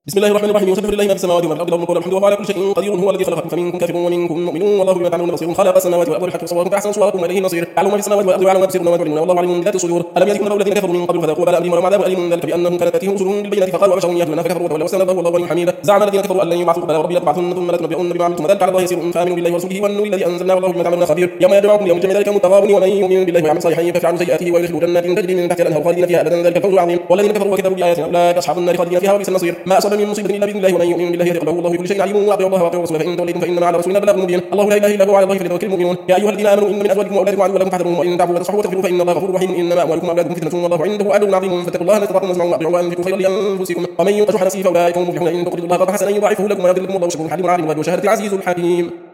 بسم الله الرحمن الرحيم. يسبح لله ما في السماوات وما في الارض له الحمد وهو على كل شيء قدير. هو الذي خلقكم فمنكم كافر ومنكم مؤمن والله بما تعملون بصير. خلق السماوات والارض بالحق وصوركم فاحسن صوركم واليه المصير. يعلم ما في السماوات والارض ويعلم ما تبصرون وما تعلنون والله عليم بذات الصدور. الم يأتكم نبأ الذين كفروا من قبل فذاقوا وبال امرهم ولهم عذاب اليم ذلك بانهم كانت تاتيهم رسلهم بالبينات فقالوا ابشر يهدوننا فكفروا وتولوا واستكبروا والله غني حميد. زعم الذين كفروا ان لن يبعثوا بلى وربي لتبعثن ثم لتنبؤن بما عملتم ذلك على الله يسير. فامنوا بالله ورسوله والنور الذي انزلنا والله بما تعملون خبير. يوم يدعوكم يوم الجمع ذلك متغابن ومن يؤمن بالله ويعمل صالحا يكفر عنه سيئاته ويدخله جنات تجري من تحتها الانهار خالدين فيها ابدا ذلك الفوز العظيم. والذين كفروا وكذبوا باياتنا اولئك اصحاب النار خالدين فيها وبئس المصير. ما اصاب من مصيبه الا باذن الله ومن يؤمن بالله يهده الله بكل شيء عليم. واطيعوا الله واطيعوا الرسول فان توليتم فانما على رسولنا البلاغ المبين. الله لا اله الا هو على الله فليتوكل المؤمنون. يا ايها الذين امنوا ان من ازواجكم واولادكم عدوا لكم فاحذروهم وان تعفوا وتصفحوا وتغفروا فان الله غفور رحيم. انما اموالكم واولادكم فتنه والله عنده اجر عظيم. فاتقوا الله ما استطعتم واسمعوا واطيعوا وانفقوا خيرا لانفسكم ومن يوق شح نفسه فاولئك هم المفلحون. ان تقرضوا الله قرضا حسنا يضاعفه لكم ويغفر لكم والله شكور حليم عليم الغيب وشهاده العزيز الحكيم.